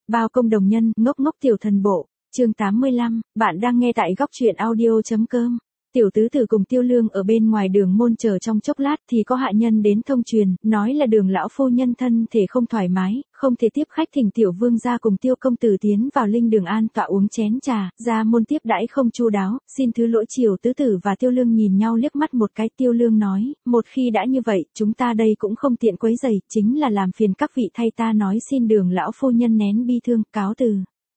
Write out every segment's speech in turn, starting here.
Bao công đồng nhân, ngốc ngốc tiểu thần bộ, chương 85, bạn đang nghe tại góc truyện audio.com. Tiểu tứ tử cùng Tiêu Lương ở bên ngoài đường môn chờ trong chốc lát thì có hạ nhân đến thông truyền, nói là Đường lão phu nhân thân thể không thoải mái, không thể tiếp khách, thỉnh tiểu vương gia cùng Tiêu công tử tiến vào linh đường an tọa uống chén trà, ra môn tiếp đãi không chu đáo, xin thứ lỗi. Triều tứ tử và Tiêu Lương nhìn nhau liếc mắt một cái. Tiêu Lương nói, một khi đã như vậy, chúng ta đây cũng không tiện quấy rầy, chính là làm phiền các vị thay ta nói xin Đường lão phu nhân nén bi thương, cáo từ.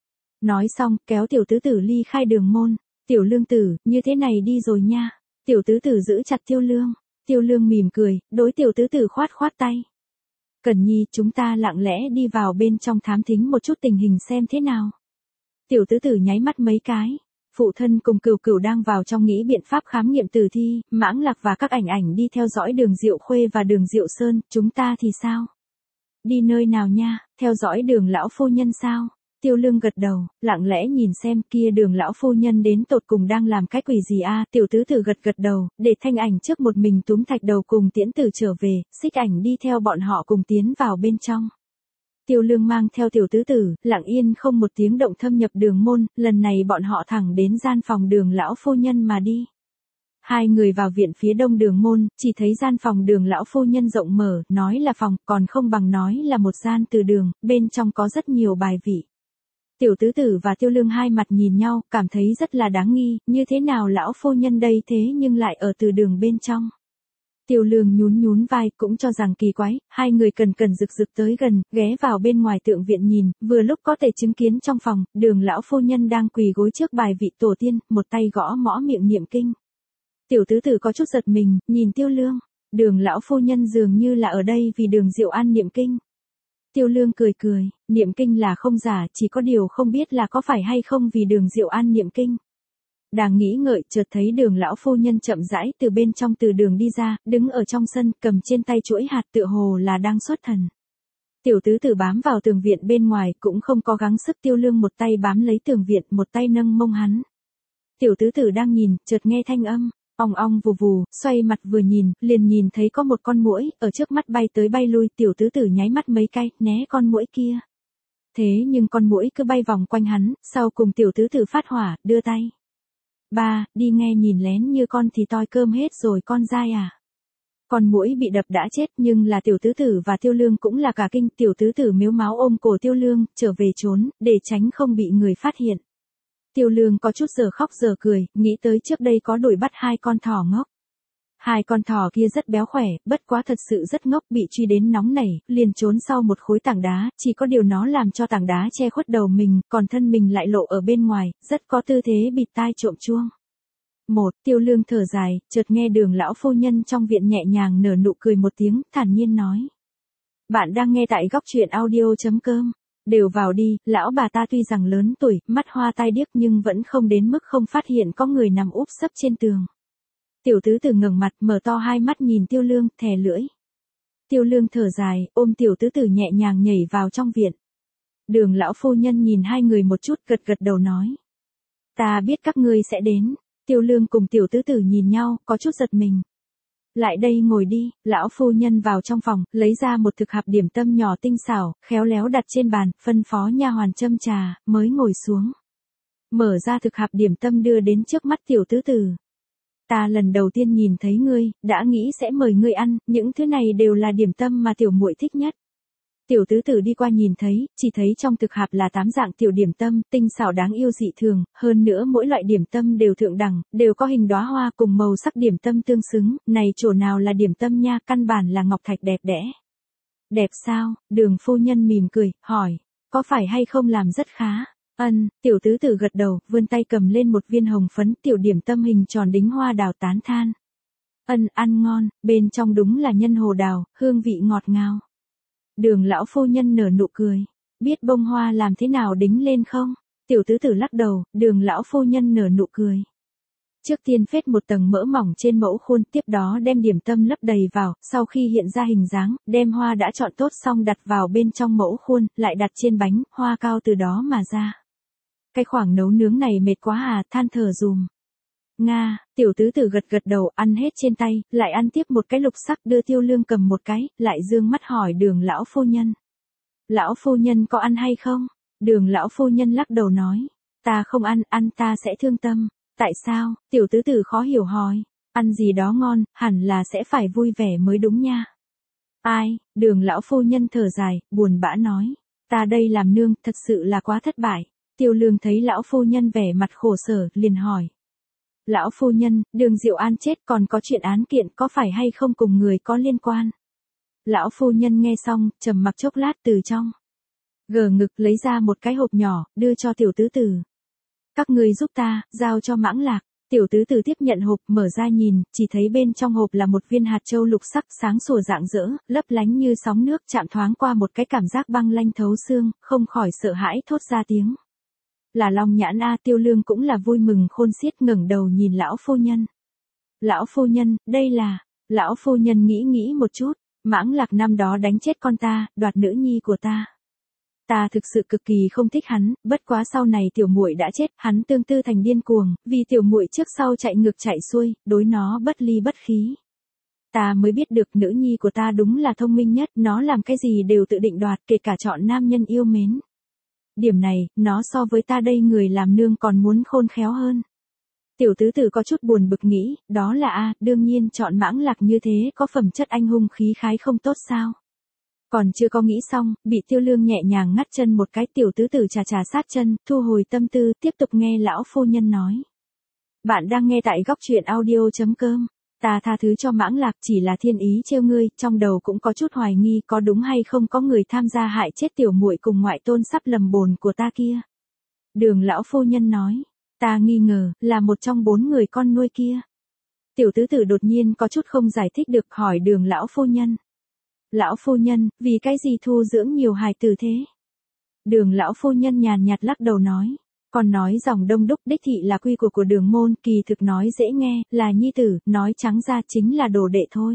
Nói xong, kéo tiểu tứ tử ly khai đường môn. Tiểu Lương tử, như thế này đi rồi nha. Tiểu tứ tử giữ chặt Tiêu Lương. Tiêu Lương mỉm cười, đối tiểu tứ tử khoát khoát tay. Cẩn nhi, chúng ta lặng lẽ đi vào bên trong thám thính một chút tình hình xem thế nào. Tiểu tứ tử nháy mắt mấy cái. Phụ thân cùng Cửu Cửu đang vào trong nghĩ biện pháp khám nghiệm tử thi, Mãng Lạc và các ảnh đi theo dõi Đường Diệu Khuê và Đường Diệu Sơn, chúng ta thì sao? Đi nơi nào nha, theo dõi Đường lão phu nhân sao? Tiêu Lương gật đầu, lặng lẽ nhìn xem kia Đường lão phu nhân đến tột cùng đang làm cái quỷ gì a? Tiểu tứ tử gật đầu, để Thanh Ảnh trước một mình túm Thạch Đầu cùng Tiễn Tử trở về, Xích Ảnh đi theo bọn họ cùng tiến vào bên trong. Tiêu Lương mang theo tiểu tứ tử, lặng yên không một tiếng động thâm nhập đường môn, lần này bọn họ thẳng đến gian phòng Đường lão phu nhân mà đi. Hai người vào viện phía đông đường môn, chỉ thấy gian phòng Đường lão phu nhân rộng mở, nói là phòng, còn không bằng nói là một gian từ đường, bên trong có rất nhiều bài vị. Tiểu tứ tử và Tiêu Lương hai mặt nhìn nhau, cảm thấy rất là đáng nghi, như thế nào lão phu nhân đây thế nhưng lại ở từ đường bên trong. Tiêu Lương nhún vai, cũng cho rằng kỳ quái, hai người cần rực tới gần, ghé vào bên ngoài tượng viện nhìn, vừa lúc có thể chứng kiến trong phòng, Đường lão phu nhân đang quỳ gối trước bài vị tổ tiên, một tay gõ mõ miệng niệm kinh. Tiểu tứ tử có chút giật mình, nhìn Tiêu Lương, Đường lão phu nhân dường như là ở đây vì Đường Diệu An niệm kinh. Tiêu Lương cười, niệm kinh là không giả, chỉ có điều không biết là có phải hay không vì Đường Diệu An niệm kinh. Đang nghĩ ngợi, chợt thấy Đường lão phu nhân chậm rãi từ bên trong từ đường đi ra, đứng ở trong sân, cầm trên tay chuỗi hạt, tựa hồ là đang xuất thần. Tiểu tứ tử bám vào tường viện bên ngoài, cũng không có gắng sức. Tiêu Lương một tay bám lấy tường viện, một tay nâng mông hắn. Tiểu tứ tử đang nhìn, chợt nghe thanh âm ong ong vù vù, xoay mặt vừa nhìn, liền nhìn thấy có một con muỗi ở trước mắt bay tới bay lui. Tiểu tứ tử nháy mắt mấy cái, né con muỗi kia. Thế nhưng con muỗi cứ bay vòng quanh hắn, sau cùng tiểu tứ tử phát hỏa, đưa tay. Ba, đi nghe nhìn lén như con thì toi cơm hết rồi con dai à. Con muỗi bị đập đã chết, nhưng là tiểu tứ tử và Tiêu Lương cũng là cả kinh. Tiểu tứ tử mếu máo ôm cổ Tiêu Lương, trở về trốn, để tránh không bị người phát hiện. Tiêu Lương có chút giờ khóc giờ cười, nghĩ tới trước đây có đuổi bắt hai con thỏ ngốc. Hai con thỏ kia rất béo khỏe, bất quá thật sự rất ngốc, bị truy đến nóng nảy, liền trốn sau một khối tảng đá, chỉ có điều nó làm cho tảng đá che khuất đầu mình, còn thân mình lại lộ ở bên ngoài, rất có tư thế bịt tai trộm chuông. Tiêu Lương thở dài, chợt nghe Đường lão phu nhân trong viện nhẹ nhàng nở nụ cười một tiếng, thản nhiên nói. Bạn đang nghe tại góc truyện audio.com. Đều vào đi, lão bà ta tuy rằng lớn tuổi, mắt hoa tai điếc nhưng vẫn không đến mức không phát hiện có người nằm úp sấp trên tường. Tiểu tứ tử ngẩng mặt, mở to hai mắt nhìn Tiêu Lương, thè lưỡi. Tiêu Lương thở dài, ôm tiểu tứ tử nhẹ nhàng nhảy vào trong viện. Đường lão phu nhân nhìn hai người một chút, gật đầu nói. Ta biết các ngươi sẽ đến. Tiêu Lương cùng tiểu tứ tử nhìn nhau, có chút giật mình. Lại đây ngồi đi. Lão phu nhân vào trong phòng, lấy ra một thực hạp điểm tâm nhỏ tinh xảo, khéo léo đặt trên bàn, phân phó nha hoàn châm trà, mới ngồi xuống. Mở ra thực hạp điểm tâm đưa đến trước mắt tiểu tứ tử. Ta lần đầu tiên nhìn thấy ngươi, đã nghĩ sẽ mời ngươi ăn, những thứ này đều là điểm tâm mà tiểu muội thích nhất. Tiểu tứ tử đi qua nhìn thấy, chỉ thấy trong thực hạp là 8 dạng tiểu điểm tâm, tinh xảo đáng yêu dị thường, hơn nữa mỗi loại điểm tâm đều thượng đẳng, đều có hình đóa hoa cùng màu sắc điểm tâm tương xứng, này chỗ nào là điểm tâm nha, căn bản là ngọc thạch đẹp đẽ. Đẹp sao? Đường phu nhân mỉm cười, hỏi, có phải hay không làm rất khá? Tiểu tứ tử gật đầu, vươn tay cầm lên một viên hồng phấn, tiểu điểm tâm hình tròn đính hoa đào, tán than. Ăn ngon, bên trong đúng là nhân hồ đào, hương vị ngọt ngào. Đường lão phu nhân nở nụ cười. Biết bông hoa làm thế nào đính lên không? Tiểu tứ tử lắc đầu, Đường lão phu nhân nở nụ cười. Trước tiên phết một tầng mỡ mỏng trên mẫu khuôn, tiếp đó đem điểm tâm lấp đầy vào, sau khi hiện ra hình dáng, đem hoa đã chọn tốt xong đặt vào bên trong mẫu khuôn, lại đặt trên bánh, hoa cao từ đó mà ra. Cái khoảng nấu nướng này mệt quá à, than thở dùm. Nga, tiểu tứ tử gật đầu, ăn hết trên tay, lại ăn tiếp một cái lục sắc, đưa Tiêu Lương cầm một cái, lại dương mắt hỏi Đường lão phu nhân. Lão phu nhân có ăn hay không? Đường lão phu nhân lắc đầu nói. Ta không ăn, ăn ta sẽ thương tâm. Tại sao? Tiểu tứ tử khó hiểu hỏi. Ăn gì đó ngon, hẳn là sẽ phải vui vẻ mới đúng nha. Ai? Đường lão phu nhân thở dài, buồn bã nói. Ta đây làm nương, thật sự là quá thất bại. Tiêu Lương thấy lão phu nhân vẻ mặt khổ sở, liền hỏi. Lão phu nhân, Đường Diệu An chết còn có chuyện án kiện có phải hay không cùng người có liên quan? Lão phu nhân nghe xong, trầm mặc chốc lát từ trong gờ ngực lấy ra một cái hộp nhỏ, đưa cho tiểu tứ tử. Các ngươi giúp ta, giao cho Mãng Lạc. Tiểu tứ tử tiếp nhận hộp, mở ra nhìn, chỉ thấy bên trong hộp là một viên hạt châu lục sắc sáng sủa rạng rỡ, lấp lánh như sóng nước, chạm thoáng qua một cái cảm giác băng lanh thấu xương, không khỏi sợ hãi thốt ra tiếng. Là Long Nhãn a. Tiêu Lương cũng là vui mừng khôn xiết, ngẩng đầu nhìn lão phu nhân. Lão phu nhân, đây là... Lão phu nhân nghĩ một chút. Mãng Lạc năm đó đánh chết con ta, đoạt nữ nhi của ta. Ta thực sự cực kỳ không thích hắn, bất quá sau này tiểu muội đã chết, hắn tương tư thành điên cuồng, vì tiểu muội trước sau chạy ngược chạy xuôi, đối nó bất ly bất khí. Ta mới biết được nữ nhi của ta đúng là thông minh nhất, nó làm cái gì đều tự định đoạt, kể cả chọn nam nhân yêu mến. Điểm này, nó so với ta đây người làm nương còn muốn khôn khéo hơn. Tiểu tứ tử có chút buồn bực nghĩ, đó là đương nhiên chọn Mãng Lạc như thế có phẩm chất anh hùng khí khái không tốt sao. Còn chưa có nghĩ xong, bị Tiêu Lương nhẹ nhàng ngắt chân một cái, tiểu tứ tử chà sát chân, thu hồi tâm tư, tiếp tục nghe lão phu nhân nói. Bạn đang nghe tại góc truyện audio.com. Ta tha thứ cho Mãng Lạc, chỉ là thiên ý trêu ngươi, trong đầu cũng có chút hoài nghi có đúng hay không có người tham gia hại chết tiểu muội cùng ngoại tôn sắp lầm bồn của ta kia. Đường lão phu nhân nói, ta nghi ngờ, là một trong 4 người con nuôi kia. Tiểu tứ tử đột nhiên có chút không giải thích được, hỏi đường lão phu nhân. Lão phu nhân, vì cái gì thu dưỡng nhiều hài tử thế? Đường lão phu nhân nhàn nhạt lắc đầu nói. Còn nói dòng Đông Đúc đích thị là quy của đường môn, kỳ thực nói dễ nghe, là nhi tử, nói trắng ra chính là đồ đệ thôi.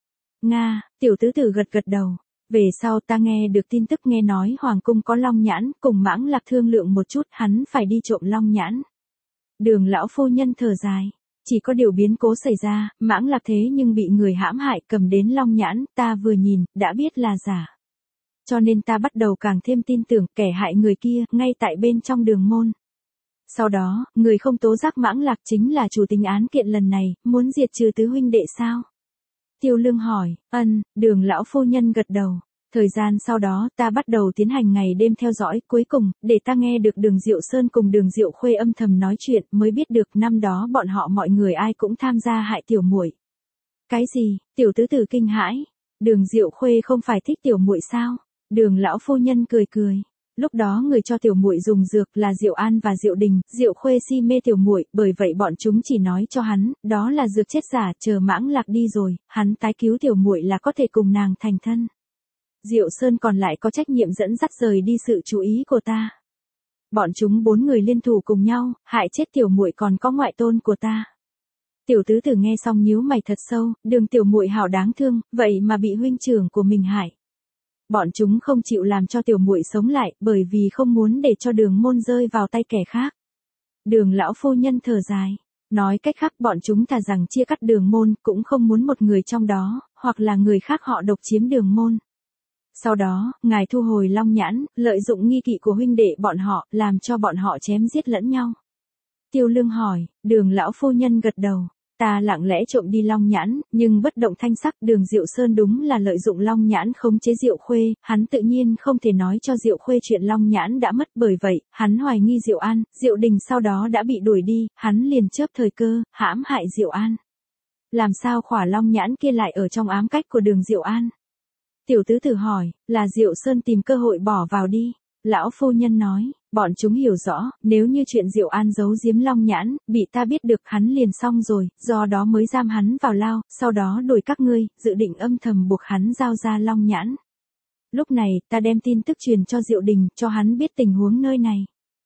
Nga, tiểu tứ tử gật đầu. Về sau ta nghe được tin tức, nghe nói Hoàng cung có Long Nhãn, cùng Mãng Lạc thương lượng một chút, hắn phải đi trộm Long Nhãn. Đường lão phu nhân thở dài. Chỉ có điều biến cố xảy ra, Mãng Lạc thế nhưng bị người hãm hại, cầm đến Long Nhãn, ta vừa nhìn, đã biết là giả. Cho nên ta bắt đầu càng thêm tin tưởng kẻ hại người kia, ngay tại bên trong đường môn. Sau đó, người không tố giác Mãng Lạc chính là chủ tính án kiện lần này, muốn diệt trừ tứ huynh đệ sao? Tiêu Lương hỏi, đường lão phu nhân gật đầu. Thời gian sau đó, ta bắt đầu tiến hành ngày đêm theo dõi, cuối cùng, để ta nghe được Đường Diệu Sơn cùng Đường Diệu Khuê âm thầm nói chuyện, mới biết được năm đó bọn họ mọi người ai cũng tham gia hại tiểu muội. Cái gì? Tiểu tứ tử kinh hãi. Đường Diệu Khuê không phải thích tiểu muội sao? Đường lão phu nhân cười. Lúc đó người cho tiểu muội dùng dược là Diệu An và Diệu Đình, Diệu Khuê si mê tiểu muội, bởi vậy bọn chúng chỉ nói cho hắn, đó là dược chết giả, chờ Mãng Lạc đi rồi, hắn tái cứu tiểu muội là có thể cùng nàng thành thân. Diệu Sơn còn lại có trách nhiệm dẫn dắt rời đi sự chú ý của ta. Bọn chúng 4 người liên thủ cùng nhau, hại chết tiểu muội còn có ngoại tôn của ta. Tiểu tứ tử nghe xong nhíu mày thật sâu, Đường tiểu muội hảo đáng thương, vậy mà bị huynh trưởng của mình hại. Bọn chúng không chịu làm cho tiểu muội sống lại, bởi vì không muốn để cho Đường môn rơi vào tay kẻ khác. Đường lão phu nhân thở dài. Nói cách khác bọn chúng thà rằng chia cắt Đường môn, cũng không muốn một người trong đó, hoặc là người khác họ độc chiếm Đường môn. Sau đó, ngài thu hồi Long Nhãn, lợi dụng nghi kỵ của huynh đệ bọn họ, làm cho bọn họ chém giết lẫn nhau. Tiêu Lương hỏi, Đường lão phu nhân gật đầu. Ta lặng lẽ trộm đi Long Nhãn, nhưng bất động thanh sắc, Đường Diệu Sơn đúng là lợi dụng Long Nhãn khống chế Diệu Khuê, hắn tự nhiên không thể nói cho Diệu Khuê chuyện Long Nhãn đã mất, bởi vậy, hắn hoài nghi Diệu An, Diệu Đình sau đó đã bị đuổi đi, hắn liền chớp thời cơ, hãm hại Diệu An. Làm sao khỏa Long Nhãn kia lại ở trong ám cách của Đường Diệu An? Tiểu tứ tử hỏi, là Diệu Sơn tìm cơ hội bỏ vào đi. Lão phu nhân nói, bọn chúng hiểu rõ, nếu như chuyện Diệu An giấu giếm Long Nhãn, bị ta biết được hắn liền xong rồi, do đó mới giam hắn vào lao, sau đó đuổi các ngươi, dự định âm thầm buộc hắn giao ra Long Nhãn. Lúc này, ta đem tin tức truyền cho Diệu Đình, cho hắn biết tình huống nơi này.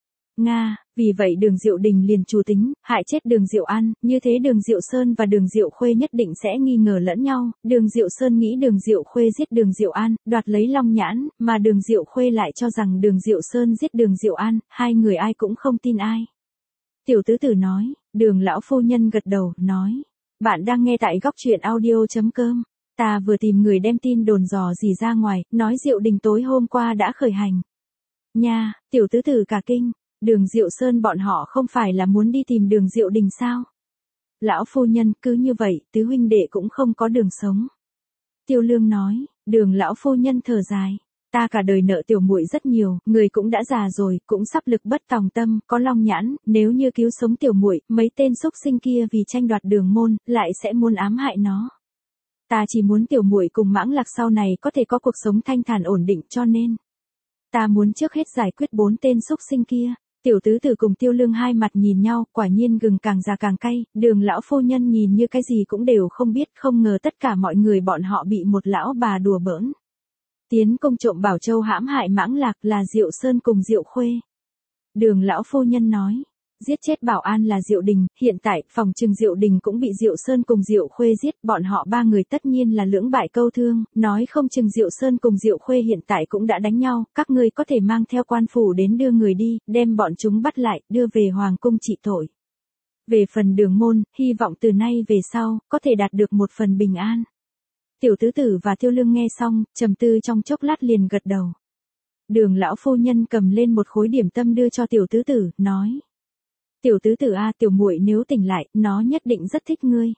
Nga, vì vậy Đường Diệu Đình liền chủ tính, hại chết Đường Diệu An, như thế Đường Diệu Sơn và Đường Diệu Khuê nhất định sẽ nghi ngờ lẫn nhau, Đường Diệu Sơn nghĩ Đường Diệu Khuê giết Đường Diệu An, đoạt lấy Long Nhãn, mà Đường Diệu Khuê lại cho rằng Đường Diệu Sơn giết Đường Diệu An, hai người ai cũng không tin ai. Tiểu tứ tử nói, Đường lão phu nhân gật đầu, nói, bạn đang nghe tại góc truyện audio.com. Ta vừa tìm người đem tin đồn dò gì ra ngoài, nói Diệu Đình tối hôm qua đã khởi hành. Nha, tiểu tứ tử cả kinh, Đường Diệu Sơn bọn họ không phải là muốn đi tìm Đường Diệu Đình sao? Lão phu nhân, cứ như vậy, tứ huynh đệ cũng không có đường sống. Tiêu Lương nói, Đường lão phu nhân thở dài, ta cả đời nợ tiểu muội rất nhiều, người cũng đã già rồi, cũng sắp lực bất tòng tâm, có long nhãn, nếu như cứu sống tiểu muội, mấy tên xúc sinh kia vì tranh đoạt Đường môn, lại sẽ muốn ám hại nó. Ta chỉ muốn tiểu muội cùng Mãng Lạc sau này có thể có cuộc sống thanh thản ổn định, cho nên ta muốn trước hết giải quyết 4 tên xúc sinh kia. Tiểu tứ tử cùng Tiêu Lương hai mặt nhìn nhau, quả nhiên gừng càng già càng cay, Đường lão phu nhân nhìn như cái gì cũng đều không biết, không ngờ tất cả mọi người bọn họ bị một lão bà đùa bỡn. Tiến công trộm Bảo Châu hãm hại Mãng Lạc là Diệu Sơn cùng Diệu Khuê. Đường lão phu nhân nói, giết chết Bảo An là Diệu Đình, hiện tại phòng trừng Diệu Đình cũng bị Diệu Sơn cùng Diệu Khuê giết, bọn họ ba người tất nhiên là lưỡng bại câu thương, nói không chừng Diệu Sơn cùng Diệu Khuê hiện tại cũng đã đánh nhau, các ngươi có thể mang theo quan phủ đến đưa người đi, đem bọn chúng bắt lại, đưa về hoàng cung trị tội. Về phần Đường môn, hy vọng từ nay về sau, có thể đạt được một phần bình an. Tiểu tứ tử và Tiêu Lương nghe xong, trầm tư trong chốc lát liền gật đầu. Đường lão phu nhân cầm lên một khối điểm tâm đưa cho tiểu tứ tử, nói. Tiểu tứ tử a, tiểu muội nếu tỉnh lại, nó nhất định rất thích ngươi.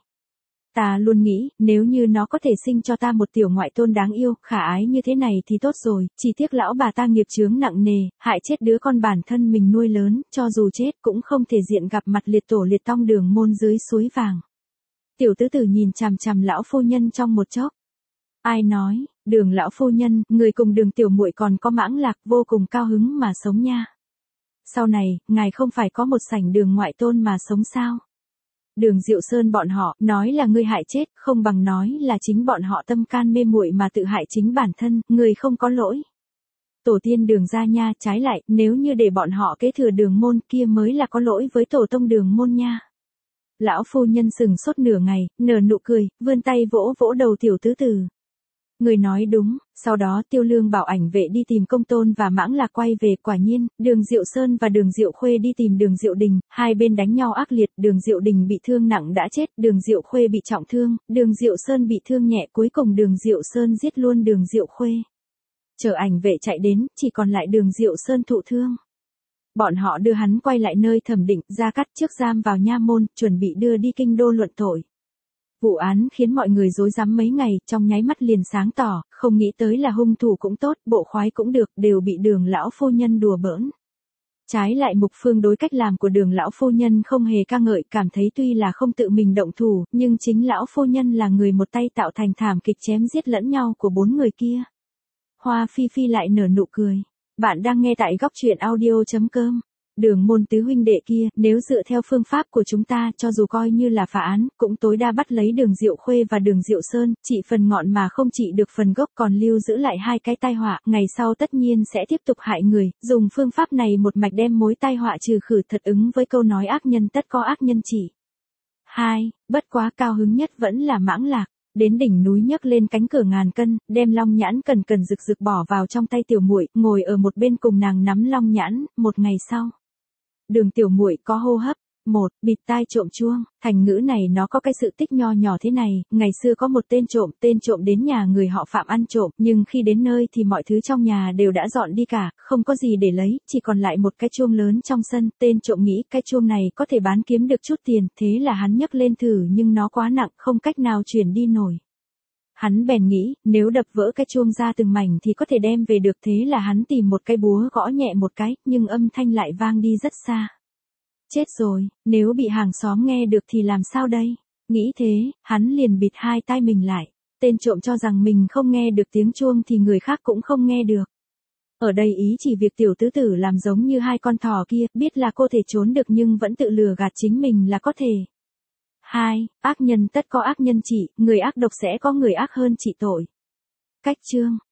Ta luôn nghĩ, nếu như nó có thể sinh cho ta một tiểu ngoại tôn đáng yêu, khả ái như thế này thì tốt rồi, chỉ tiếc lão bà ta nghiệp chướng nặng nề, hại chết đứa con bản thân mình nuôi lớn, cho dù chết cũng không thể diện gặp mặt liệt tổ liệt tông Đường môn dưới suối vàng. Tiểu tứ tử nhìn chằm chằm lão phu nhân trong một chốc. Ai nói, Đường lão phu nhân, người cùng Đường tiểu muội còn có Mãng Lạc vô cùng cao hứng mà sống nha. Sau này, ngài không phải có một sảnh Đường ngoại tôn mà sống sao? Đường Diệu Sơn bọn họ, nói là ngươi hại chết, không bằng nói là chính bọn họ tâm can mê muội mà tự hại chính bản thân, người không có lỗi. Tổ tiên Đường gia nha, trái lại, nếu như để bọn họ kế thừa Đường môn kia mới là có lỗi với tổ tông Đường môn nha. Lão phu nhân sừng sốt nửa ngày, nở nụ cười, vươn tay vỗ vỗ đầu tiểu tứ tử. Người nói đúng, sau đó Tiêu Lương bảo ảnh vệ đi tìm Công Tôn và Mãng Lạc quay về, quả nhiên, Đường Diệu Sơn và Đường Diệu Khuê đi tìm Đường Diệu Đình, hai bên đánh nhau ác liệt, Đường Diệu Đình bị thương nặng đã chết, Đường Diệu Khuê bị trọng thương, Đường Diệu Sơn bị thương nhẹ, cuối cùng Đường Diệu Sơn giết luôn Đường Diệu Khuê. Chờ ảnh vệ chạy đến, chỉ còn lại Đường Diệu Sơn thụ thương. Bọn họ đưa hắn quay lại nơi thẩm định, Gia Cát trước giam vào nha môn, chuẩn bị đưa đi kinh đô luận tội. Vụ án khiến mọi người rối rắm mấy ngày, trong nháy mắt liền sáng tỏ, không nghĩ tới là hung thủ cũng tốt, bộ khoái cũng được, đều bị Đường lão phu nhân đùa bỡn. Trái lại Mục Phương đối cách làm của Đường lão phu nhân không hề ca ngợi, cảm thấy tuy là không tự mình động thủ, nhưng chính lão phu nhân là người một tay tạo thành thảm kịch chém giết lẫn nhau của 4 người kia. Hoa Phi Phi lại nở nụ cười. Bạn đang nghe tại góc truyện audio.com. Đường môn tứ huynh đệ kia, nếu dựa theo phương pháp của chúng ta, cho dù coi như là phá án, cũng tối đa bắt lấy Đường Diệu Khuê và Đường Diệu Sơn, trị phần ngọn mà không trị được phần gốc, còn lưu giữ lại hai cái tai họa, ngày sau tất nhiên sẽ tiếp tục hại người, dùng phương pháp này một mạch đem mối tai họa trừ khử, thật ứng với câu nói ác nhân tất có ác nhân chỉ. 2. Bất quá cao hứng nhất vẫn là Mãng Lạc. Đến đỉnh núi nhấc lên cánh cửa ngàn cân, đem long nhãn cần cần rực rực bỏ vào trong tay tiểu muội, ngồi ở một bên cùng nàng nắm long nhãn. Một ngày sau, Đường tiểu muội có hô hấp. Bịt tai trộm chuông, thành ngữ này nó có cái sự tích nho nhỏ thế này, ngày xưa có một tên trộm đến nhà người họ Phạm ăn trộm, nhưng khi đến nơi thì mọi thứ trong nhà đều đã dọn đi cả, không có gì để lấy, chỉ còn lại một cái chuông lớn trong sân, tên trộm nghĩ cái chuông này có thể bán kiếm được chút tiền, thế là hắn nhấc lên thử nhưng nó quá nặng, không cách nào chuyển đi nổi. Hắn bèn nghĩ, nếu đập vỡ cái chuông ra từng mảnh thì có thể đem về được, thế là hắn tìm một cái búa gõ nhẹ một cái, nhưng âm thanh lại vang đi rất xa. Chết rồi, nếu bị hàng xóm nghe được thì làm sao đây? Nghĩ thế, hắn liền bịt hai tai mình lại. Tên trộm cho rằng mình không nghe được tiếng chuông thì người khác cũng không nghe được. Ở đây ý chỉ việc tiểu tứ tử làm giống như hai con thỏ kia, biết là cô thể trốn được nhưng vẫn tự lừa gạt chính mình là có thể. 2. Ác nhân tất có ác nhân trị, người ác độc sẽ có người ác hơn trị tội. Cách chương